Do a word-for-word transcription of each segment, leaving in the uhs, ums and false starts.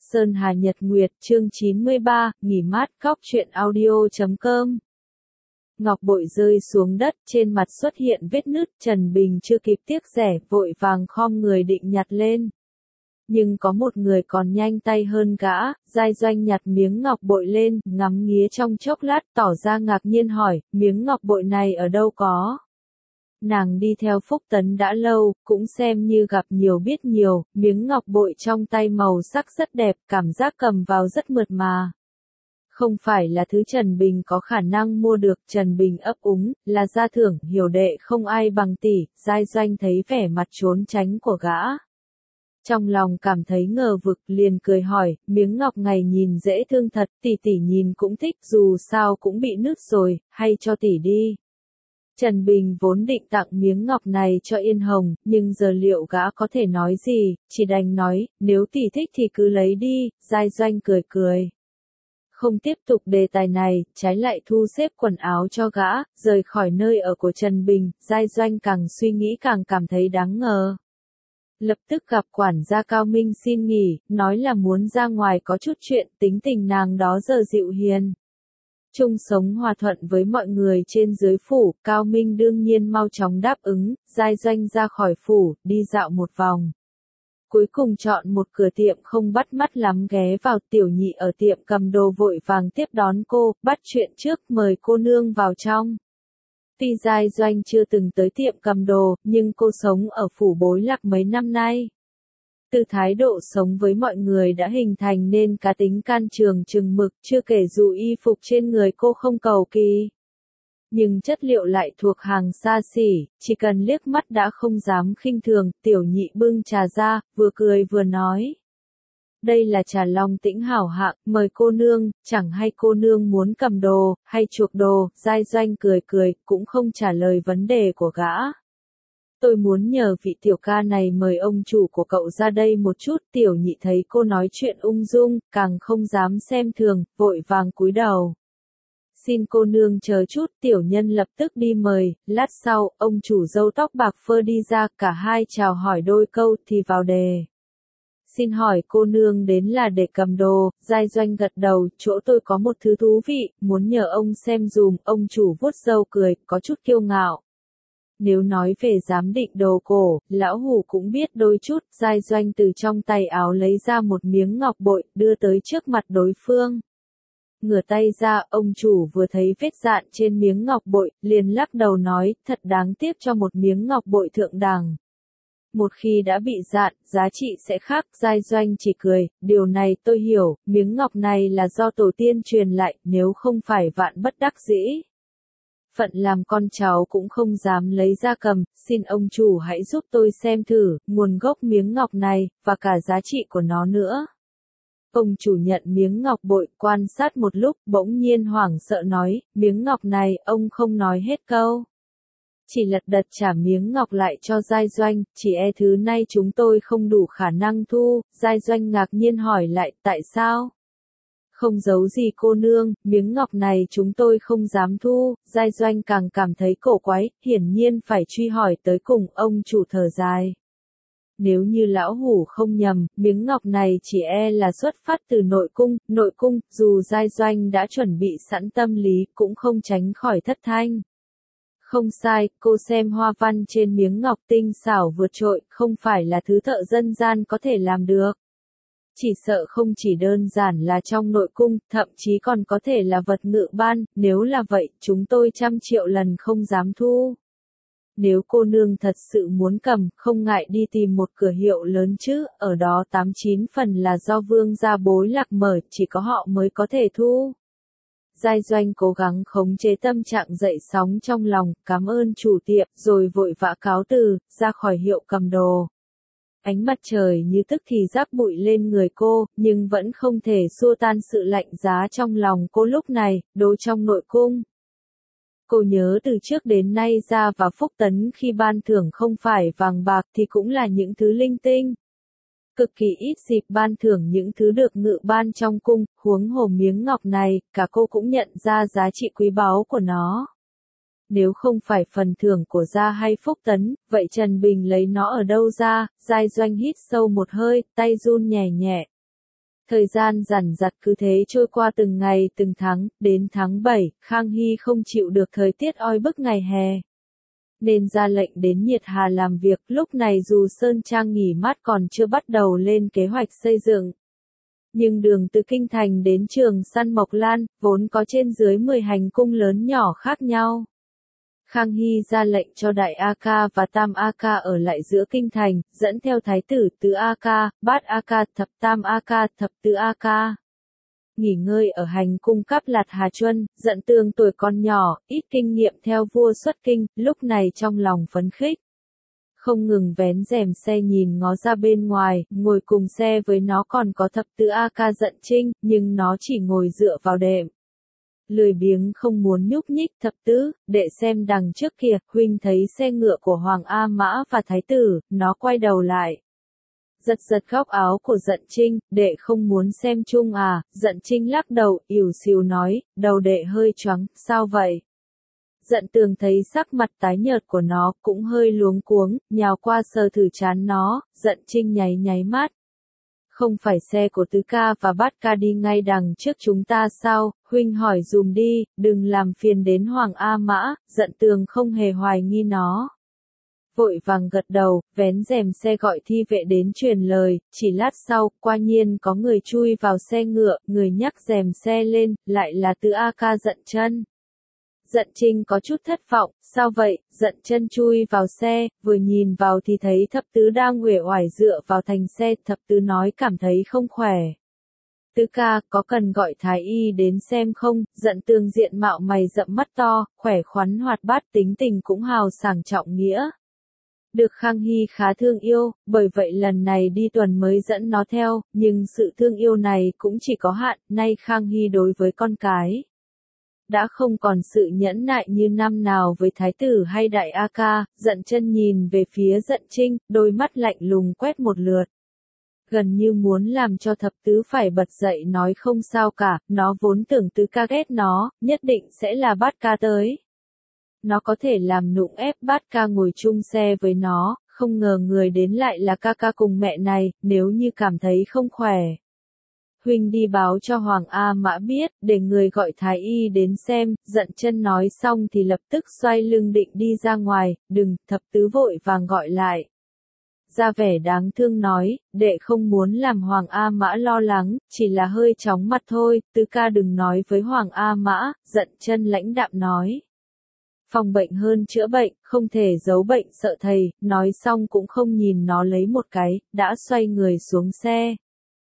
Sơn Hà Nhật Nguyệt chương chín mươi ba, nghỉ mát góc truyện audio chấm com. Ngọc bội rơi xuống đất, trên mặt xuất hiện vết nứt, Trần Bình chưa kịp tiếc rẻ, vội vàng khom người định nhặt lên. Nhưng có một người còn nhanh tay hơn gã, Giai Doanh nhặt miếng ngọc bội lên, ngắm nghía trong chốc lát, tỏ ra ngạc nhiên hỏi, miếng ngọc bội này ở đâu có? Nàng đi theo Phúc Tấn đã lâu, cũng xem như gặp nhiều biết nhiều, miếng ngọc bội trong tay màu sắc rất đẹp, cảm giác cầm vào rất mượt mà. Không phải là thứ Trần Bình có khả năng mua được, Trần Bình ấp úng, là gia thưởng, hiểu đệ không ai bằng tỷ, Giai Doanh thấy vẻ mặt trốn tránh của gã. Trong lòng cảm thấy ngờ vực, liền cười hỏi, miếng ngọc này nhìn dễ thương thật, tỷ tỷ nhìn cũng thích, dù sao cũng bị nứt rồi, hay cho tỷ đi. Trần Bình vốn định tặng miếng ngọc này cho Yên Hồng, nhưng giờ liệu gã có thể nói gì, chỉ đành nói, nếu tỷ thích thì cứ lấy đi, Giai Doanh cười cười. Không tiếp tục đề tài này, trái lại thu xếp quần áo cho gã, rời khỏi nơi ở của Trần Bình, Giai Doanh càng suy nghĩ càng cảm thấy đáng ngờ. Lập tức gặp quản gia Cao Minh xin nghỉ, nói là muốn ra ngoài có chút chuyện, tính tình nàng đó giờ dịu hiền. Chung sống hòa thuận với mọi người trên dưới phủ, Cao Minh đương nhiên mau chóng đáp ứng, Giai Doanh ra khỏi phủ, đi dạo một vòng. Cuối cùng chọn một cửa tiệm không bắt mắt lắm ghé vào, Tiểu Nhị ở tiệm cầm đồ vội vàng tiếp đón cô, bắt chuyện trước, mời cô nương vào trong. Tuy Giai Doanh chưa từng tới tiệm cầm đồ, nhưng cô sống ở phủ Bối Lạc mấy năm nay. Từ thái độ sống với mọi người đã hình thành nên cá tính can trường chừng mực, chưa kể dù y phục trên người cô không cầu kỳ. Nhưng chất liệu lại thuộc hàng xa xỉ, chỉ cần liếc mắt đã không dám khinh thường, Tiểu Nhị bưng trà ra, vừa cười vừa nói. Đây là trà long tĩnh hảo hạng, mời cô nương, chẳng hay cô nương muốn cầm đồ, hay chuộc đồ, Giai Doanh cười cười, cũng không trả lời vấn đề của gã. Tôi muốn nhờ vị tiểu ca này mời ông chủ của cậu ra đây một chút, Tiểu Nhị thấy cô nói chuyện ung dung, càng không dám xem thường, vội vàng cúi đầu. Xin cô nương chờ chút, tiểu nhân lập tức đi mời, lát sau, ông chủ râu tóc bạc phơ đi ra, cả hai chào hỏi đôi câu thì vào đề. Xin hỏi cô nương đến là để cầm đồ, Giai Doanh gật đầu, chỗ tôi có một thứ thú vị, muốn nhờ ông xem dùm, ông chủ vuốt râu cười, có chút kiêu ngạo. Nếu nói về giám định đồ cổ, lão hủ cũng biết đôi chút, Giai Doanh từ trong tay áo lấy ra một miếng ngọc bội, đưa tới trước mặt đối phương. Ngửa tay ra, ông chủ vừa thấy vết dạn trên miếng ngọc bội, liền lắc đầu nói, thật đáng tiếc cho một miếng ngọc bội thượng đẳng. Một khi đã bị dạn, giá trị sẽ khác, Giai Doanh chỉ cười, điều này tôi hiểu, miếng ngọc này là do tổ tiên truyền lại, nếu không phải vạn bất đắc dĩ. Phận làm con cháu cũng không dám lấy ra cầm, xin ông chủ hãy giúp tôi xem thử, nguồn gốc miếng ngọc này, và cả giá trị của nó nữa. Ông chủ nhận miếng ngọc bội, quan sát một lúc, bỗng nhiên hoảng sợ nói, miếng ngọc này, ông không nói hết câu. Chỉ lật đật trả miếng ngọc lại cho Giai Doanh, chỉ e thứ này chúng tôi không đủ khả năng thu, Giai Doanh ngạc nhiên hỏi lại, tại sao? Không giấu gì cô nương, miếng ngọc này chúng tôi không dám thu, Giai Doanh càng cảm thấy cổ quái, hiển nhiên phải truy hỏi tới cùng, ông chủ thở dài. Nếu như lão hủ không nhầm, miếng ngọc này chỉ e là xuất phát từ nội cung, nội cung, dù Giai Doanh đã chuẩn bị sẵn tâm lý, cũng không tránh khỏi thất thanh. Không sai, cô xem hoa văn trên miếng ngọc tinh xảo vượt trội, không phải là thứ thợ dân gian có thể làm được. Chỉ sợ không chỉ đơn giản là trong nội cung, thậm chí còn có thể là vật ngự ban, nếu là vậy, chúng tôi trăm triệu lần không dám thu. Nếu cô nương thật sự muốn cầm, không ngại đi tìm một cửa hiệu lớn chứ, ở đó tám chín phần là do vương gia Bối Lạc mở, chỉ có họ mới có thể thu. Giai Doanh cố gắng khống chế tâm trạng dậy sóng trong lòng, cảm ơn chủ tiệm, rồi vội vã cáo từ, ra khỏi hiệu cầm đồ. Ánh mặt trời như tức thì rác bụi lên người cô, nhưng vẫn không thể xua tan sự lạnh giá trong lòng cô lúc này, đố trong nội cung. Cô nhớ từ trước đến nay ra và Phúc Tấn khi ban thưởng không phải vàng bạc thì cũng là những thứ linh tinh. Cực kỳ ít dịp ban thưởng những thứ được ngự ban trong cung, huống hồ miếng ngọc này, cả cô cũng nhận ra giá trị quý báu của nó. Nếu không phải phần thưởng của Gia hay Phúc Tấn, vậy Trần Bình lấy nó ở đâu ra? Giai Doanh hít sâu một hơi, tay run nhẹ nhẹ. Thời gian dằn dặt cứ thế trôi qua từng ngày từng tháng, đến tháng bảy, Khang Hy không chịu được thời tiết oi bức ngày hè. Nên ra lệnh đến Nhiệt Hà làm việc, lúc này dù Sơn Trang nghỉ mát còn chưa bắt đầu lên kế hoạch xây dựng. Nhưng đường từ Kinh Thành đến Trường Săn Mộc Lan, vốn có trên dưới mười hành cung lớn nhỏ khác nhau. Khang Hy ra lệnh cho Đại A Ca và Tam A Ca ở lại giữa Kinh Thành, dẫn theo Thái tử Tứ A Ca, Bát A Ca, Thập Tam A Ca, Thập Tứ A Ca. Nghỉ ngơi ở hành cung Cáp Lạt Hà Chuân, Dận Tường tuổi còn nhỏ, ít kinh nghiệm theo vua xuất kinh, lúc này trong lòng phấn khích. Không ngừng vén rèm xe nhìn ngó ra bên ngoài, ngồi cùng xe với nó còn có Thập Tứ A Ca Dận Trinh, nhưng nó chỉ ngồi dựa vào đệm. Lười biếng không muốn nhúc nhích. Thập tứ, đệ xem đằng trước kìa, huynh thấy xe ngựa của Hoàng A Mã và Thái tử, nó quay đầu lại. Giật giật góc áo của Dận Trinh, đệ không muốn xem chung à, Dận Trinh lắc đầu, ỉu xìu nói, đầu đệ hơi choáng, sao vậy? Dận Tường thấy sắc mặt tái nhợt của nó, cũng hơi luống cuống, nhào qua sờ thử trán nó, Dận Trinh nháy nháy mắt. Không phải xe của Tứ Ca và Bát Ca đi ngay đằng trước chúng ta sao, huynh hỏi dùm đi, đừng làm phiền đến Hoàng A Mã, Dận Tường không hề hoài nghi nó. Vội vàng gật đầu, vén rèm xe gọi thi vệ đến truyền lời, chỉ lát sau, qua nhiên có người chui vào xe ngựa, người nhắc rèm xe lên, lại là Tứ A Ca Dận Chân. Dận Trinh có chút thất vọng, sao vậy? Dận Chân chui vào xe, vừa nhìn vào thì thấy Thập Tứ đang uể oải dựa vào thành xe, Thập Tứ nói cảm thấy không khỏe. Tứ ca, có cần gọi thái y đến xem không? Dận Tường diện mạo mày rậm mắt to, khỏe khoắn hoạt bát, tính tình cũng hào sảng trọng nghĩa. Được Khang Hy khá thương yêu, bởi vậy lần này đi tuần mới dẫn nó theo, nhưng sự thương yêu này cũng chỉ có hạn, nay Khang Hy đối với con cái đã không còn sự nhẫn nại như năm nào với Thái tử hay Đại A Ca. Dận Chân nhìn về phía Dận Trinh, đôi mắt lạnh lùng quét một lượt. Gần như muốn làm cho Thập Tứ phải bật dậy nói không sao cả, nó vốn tưởng Tứ Ca ghét nó, nhất định sẽ là Bát Ca tới. Nó có thể làm nụng ép Bát Ca ngồi chung xe với nó, không ngờ người đến lại là ca ca cùng mẹ này, nếu như cảm thấy không khỏe. Huynh đi báo cho Hoàng A Mã biết, để người gọi thái y đến xem. Dận Chân nói xong thì lập tức xoay lưng định đi ra ngoài, đừng, Thập Tứ vội vàng gọi lại. Ra vẻ đáng thương nói, đệ không muốn làm Hoàng A Mã lo lắng, chỉ là hơi chóng mặt thôi, Tứ ca đừng nói với Hoàng A Mã. Dận Chân lãnh đạm nói. Phòng bệnh hơn chữa bệnh, không thể giấu bệnh sợ thầy, nói xong cũng không nhìn nó lấy một cái, đã xoay người xuống xe.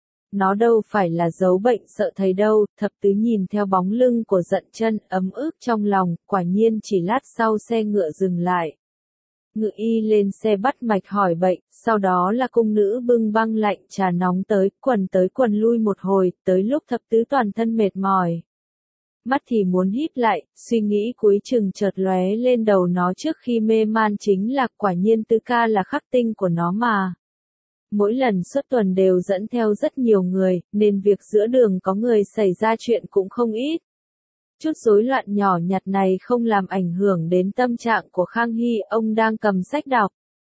Nó đâu phải là giấu bệnh sợ thầy đâu. Thập Tứ nhìn theo bóng lưng của Dận Chân, ấm ức trong lòng, quả nhiên chỉ lát sau xe ngựa dừng lại. Ngự y lên xe bắt mạch hỏi bệnh, sau đó là cung nữ bưng băng lạnh trà nóng tới, quần tới quần lui một hồi, tới lúc Thập Tứ toàn thân mệt mỏi. Mắt thì muốn híp lại, suy nghĩ cuối chừng chợt lóe lên đầu nó trước khi mê man chính là quả nhiên Tứ ca là khắc tinh của nó mà. Mỗi lần xuất tuần đều dẫn theo rất nhiều người, nên việc giữa đường có người xảy ra chuyện cũng không ít. Chút rối loạn nhỏ nhặt này không làm ảnh hưởng đến tâm trạng của Khang Hy, ông đang cầm sách đọc.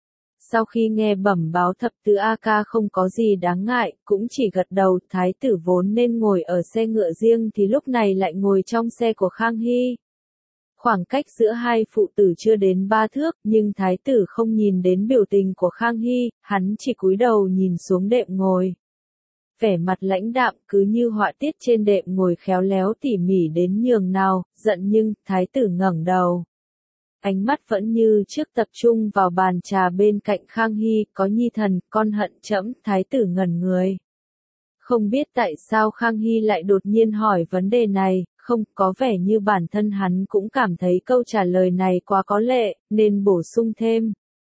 Sau khi nghe bẩm báo Thập Tứ A Ca không có gì đáng ngại, cũng chỉ gật đầu. Thái tử vốn nên ngồi ở xe ngựa riêng thì lúc này lại ngồi trong xe của Khang Hy. Khoảng cách giữa hai phụ tử chưa đến ba thước, nhưng thái tử không nhìn đến biểu tình của Khang Hy, hắn chỉ cúi đầu nhìn xuống đệm ngồi. Vẻ mặt lãnh đạm cứ như họa tiết trên đệm ngồi khéo léo tỉ mỉ đến nhường nào, giận nhưng, thái tử ngẩng đầu. Ánh mắt vẫn như trước tập trung vào bàn trà bên cạnh Khang Hy, có nhi thần, con hận trẫm. Thái tử ngẩn người. Không biết tại sao Khang Hy lại đột nhiên hỏi vấn đề này, không, có vẻ như bản thân hắn cũng cảm thấy câu trả lời này quá có lệ, nên bổ sung thêm.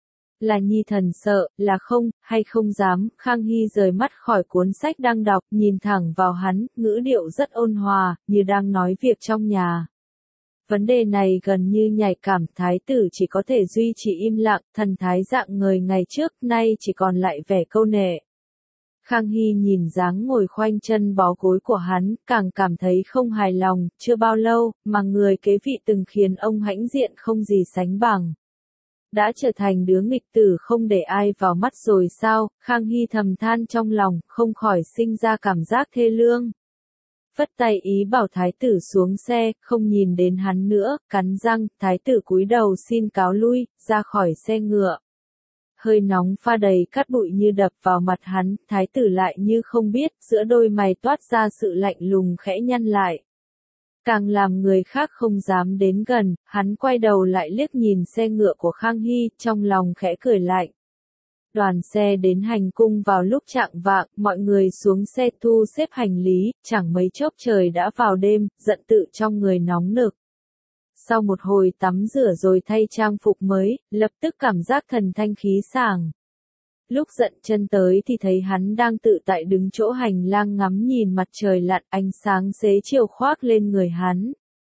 Là nhi thần sợ, là không, hay không dám. Khang Hy rời mắt khỏi cuốn sách đang đọc, nhìn thẳng vào hắn, ngữ điệu rất ôn hòa, như đang nói việc trong nhà. Vấn đề này gần như nhạy cảm, thái tử chỉ có thể duy trì im lặng, thần thái dạng người ngày trước, nay chỉ còn lại vẻ câu nệ. Khang Hy nhìn dáng ngồi khoanh chân bó gối của hắn, càng cảm thấy không hài lòng, chưa bao lâu, mà người kế vị từng khiến ông hãnh diện không gì sánh bằng. Đã trở thành đứa nghịch tử không để ai vào mắt rồi sao, Khang Hy thầm than trong lòng, không khỏi sinh ra cảm giác thê lương. Phất tay ý bảo thái tử xuống xe, không nhìn đến hắn nữa, cắn răng, thái tử cúi đầu xin cáo lui, ra khỏi xe ngựa. Hơi nóng pha đầy cát bụi như đập vào mặt hắn, thái tử lại như không biết, giữa đôi mày toát ra sự lạnh lùng khẽ nhăn lại. Càng làm người khác không dám đến gần, hắn quay đầu lại liếc nhìn xe ngựa của Khang Hy, trong lòng khẽ cười lạnh. Đoàn xe đến hành cung vào lúc chạng vạng, mọi người xuống xe thu xếp hành lý, chẳng mấy chốc trời đã vào đêm, giận tự trong người nóng nực. Sau một hồi tắm rửa rồi thay trang phục mới, lập tức cảm giác thần thanh khí sảng. Lúc giận chân tới thì thấy hắn đang tự tại đứng chỗ hành lang ngắm nhìn mặt trời lặn, ánh sáng xế chiều khoác lên người hắn.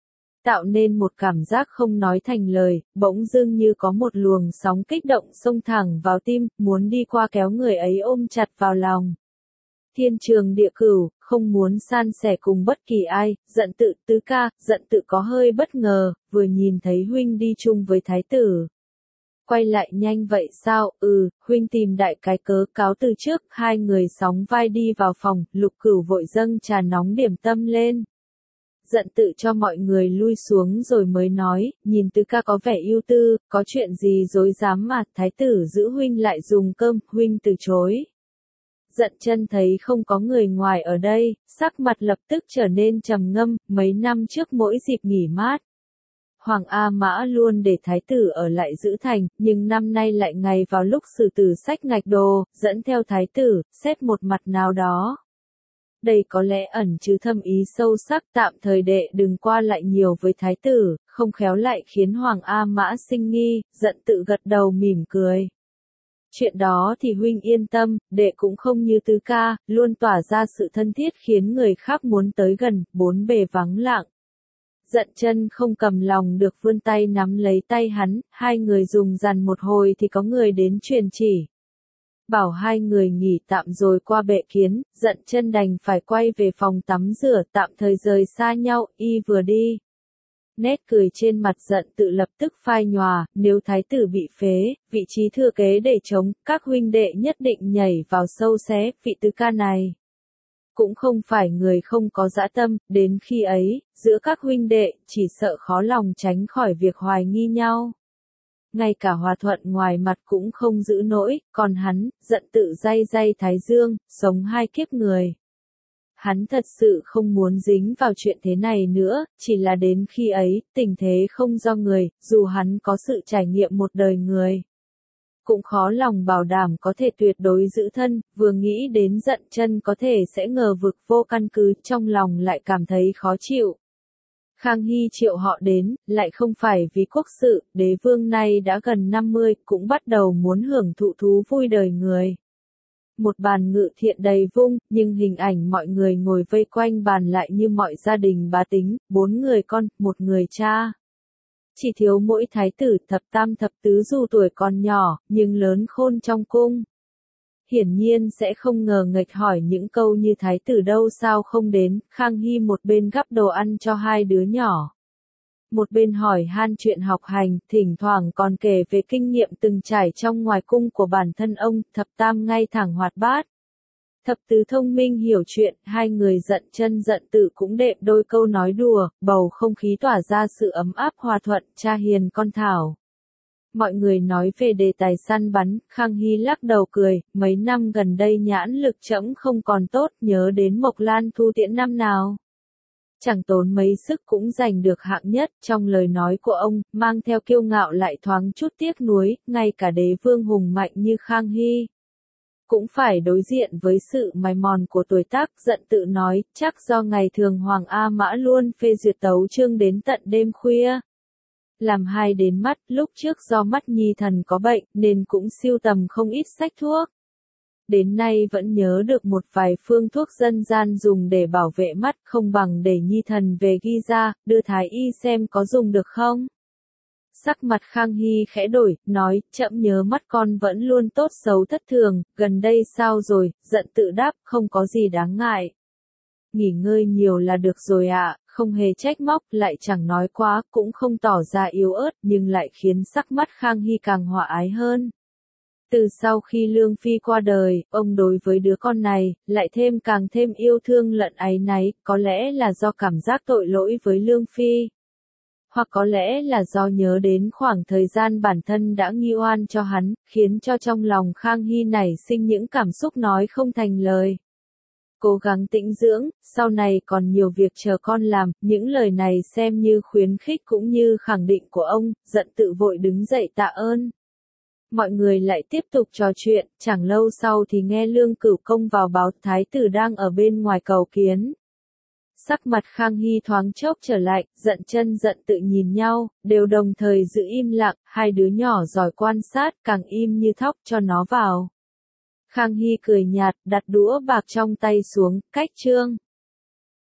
Tạo nên một cảm giác không nói thành lời, bỗng dưng như có một luồng sóng kích động xông thẳng vào tim, muốn đi qua kéo người ấy ôm chặt vào lòng. Thiên trường địa cửu, không muốn san sẻ cùng bất kỳ ai, giận tự tứ ca, giận tự có hơi bất ngờ, vừa nhìn thấy huynh đi chung với thái tử. Quay lại nhanh vậy sao, ừ, huynh tìm đại cái cớ cáo từ trước, hai người sóng vai đi vào phòng, Lục Cửu vội dâng trà nóng điểm tâm lên. Giận tự cho mọi người lui xuống rồi mới nói, nhìn tứ ca có vẻ ưu tư, có chuyện gì dối dám mà, thái tử giữ huynh lại dùng cơm, huynh từ chối. Giận chân thấy không có người ngoài ở đây, sắc mặt lập tức trở nên trầm ngâm, mấy năm trước mỗi dịp nghỉ mát. Hoàng A Mã luôn để thái tử ở lại giữ thành, nhưng năm nay lại ngày vào lúc sử tử sách ngạch đồ, dẫn theo thái tử, xét một mặt nào đó. Đây có lẽ ẩn chứa thâm ý sâu sắc, tạm thời đệ đừng qua lại nhiều với thái tử, không khéo lại khiến Hoàng A Mã sinh nghi, giận tự gật đầu mỉm cười. Chuyện đó thì huynh yên tâm, đệ cũng không như tứ ca, luôn tỏa ra sự thân thiết khiến người khác muốn tới gần, bốn bề vắng lặng. Giận chân không cầm lòng được vươn tay nắm lấy tay hắn, hai người dùng dằn một hồi thì có người đến truyền chỉ. Bảo hai người nghỉ tạm rồi qua bệ kiến, giận chân đành phải quay về phòng tắm rửa tạm thời rời xa nhau, y vừa đi. Nét cười trên mặt giận tự lập tức phai nhòa, nếu thái tử bị phế, vị trí thừa kế để chống, các huynh đệ nhất định nhảy vào sâu xé, vị tứ ca này. Cũng không phải người không có dã tâm, đến khi ấy, giữa các huynh đệ, chỉ sợ khó lòng tránh khỏi việc hoài nghi nhau. Ngay cả hòa thuận ngoài mặt cũng không giữ nổi, còn hắn, giận tự day day thái dương, sống hai kiếp người. Hắn thật sự không muốn dính vào chuyện thế này nữa, chỉ là đến khi ấy, tình thế không do người, dù hắn có sự trải nghiệm một đời người. Cũng khó lòng bảo đảm có thể tuyệt đối giữ thân, vừa nghĩ đến giận chân có thể sẽ ngờ vực vô căn cứ, trong lòng lại cảm thấy khó chịu. Khang Hy triệu họ đến, lại không phải vì quốc sự, đế vương nay đã gần năm mươi, cũng bắt đầu muốn hưởng thụ thú vui đời người. Một bàn ngự thiện đầy vung, nhưng hình ảnh mọi người ngồi vây quanh bàn lại như mọi gia đình bá tính, bốn người con, một người cha. Chỉ thiếu mỗi thái tử thập tam thập tứ dù tuổi còn nhỏ, nhưng lớn khôn trong cung. Hiển nhiên sẽ không ngờ nghệch hỏi những câu như thái tử đâu sao không đến, Khang Hy một bên gắp đồ ăn cho hai đứa nhỏ. Một bên hỏi han chuyện học hành, thỉnh thoảng còn kể về kinh nghiệm từng trải trong ngoài cung của bản thân ông, thập tam ngay thẳng hoạt bát. Thập tứ thông minh hiểu chuyện, hai người giận chân giận tự cũng đệm đôi câu nói đùa, bầu không khí tỏa ra sự ấm áp hòa thuận, cha hiền con thảo. Mọi người nói về đề tài săn bắn, Khang Hy lắc đầu cười, mấy năm gần đây nhãn lực trẫm không còn tốt, nhớ đến Mộc Lan Thu Tiễn năm nào. Chẳng tốn mấy sức cũng giành được hạng nhất, trong lời nói của ông, mang theo kiêu ngạo lại thoáng chút tiếc nuối, ngay cả đế vương hùng mạnh như Khang Hy. Cũng phải đối diện với sự mài mòn của tuổi tác, giận tự nói, chắc do ngày thường Hoàng A Mã luôn phê duyệt tấu chương đến tận đêm khuya. Làm hai đến mắt, lúc trước do mắt nhi thần có bệnh, nên cũng siêu tầm không ít sách thuốc. Đến nay vẫn nhớ được một vài phương thuốc dân gian dùng để bảo vệ mắt, không bằng để nhi thần về ghi ra, đưa thái y xem có dùng được không. Sắc mặt Khang Hy khẽ đổi, nói, trẫm nhớ mắt con vẫn luôn tốt xấu thất thường, gần đây sao rồi, giận tự đáp, không có gì đáng ngại. Nghỉ ngơi nhiều là được rồi ạ, không hề trách móc, lại chẳng nói quá, cũng không tỏ ra yếu ớt, nhưng lại khiến sắc mắt Khang Hy càng hòa ái hơn. Từ sau khi Lương Phi qua đời, ông đối với đứa con này, lại thêm càng thêm yêu thương lẫn áy náy, có lẽ là do cảm giác tội lỗi với Lương Phi. Hoặc có lẽ là do nhớ đến khoảng thời gian bản thân đã nghi oan cho hắn, khiến cho trong lòng Khang Hy nảy sinh những cảm xúc nói không thành lời. Cố gắng tĩnh dưỡng, sau này còn nhiều việc chờ con làm, những lời này xem như khuyến khích cũng như khẳng định của ông, giận tự vội đứng dậy tạ ơn. Mọi người lại tiếp tục trò chuyện, chẳng lâu sau thì nghe Lương Cửu Công vào báo thái tử đang ở bên ngoài cầu kiến. Sắc mặt Khang Hy thoáng chốc trở lại, giận chân giận tự nhìn nhau, đều đồng thời giữ im lặng, hai đứa nhỏ giỏi quan sát, càng im như thóc cho nó vào. Khang Hy cười nhạt, đặt đũa bạc trong tay xuống, cách trương.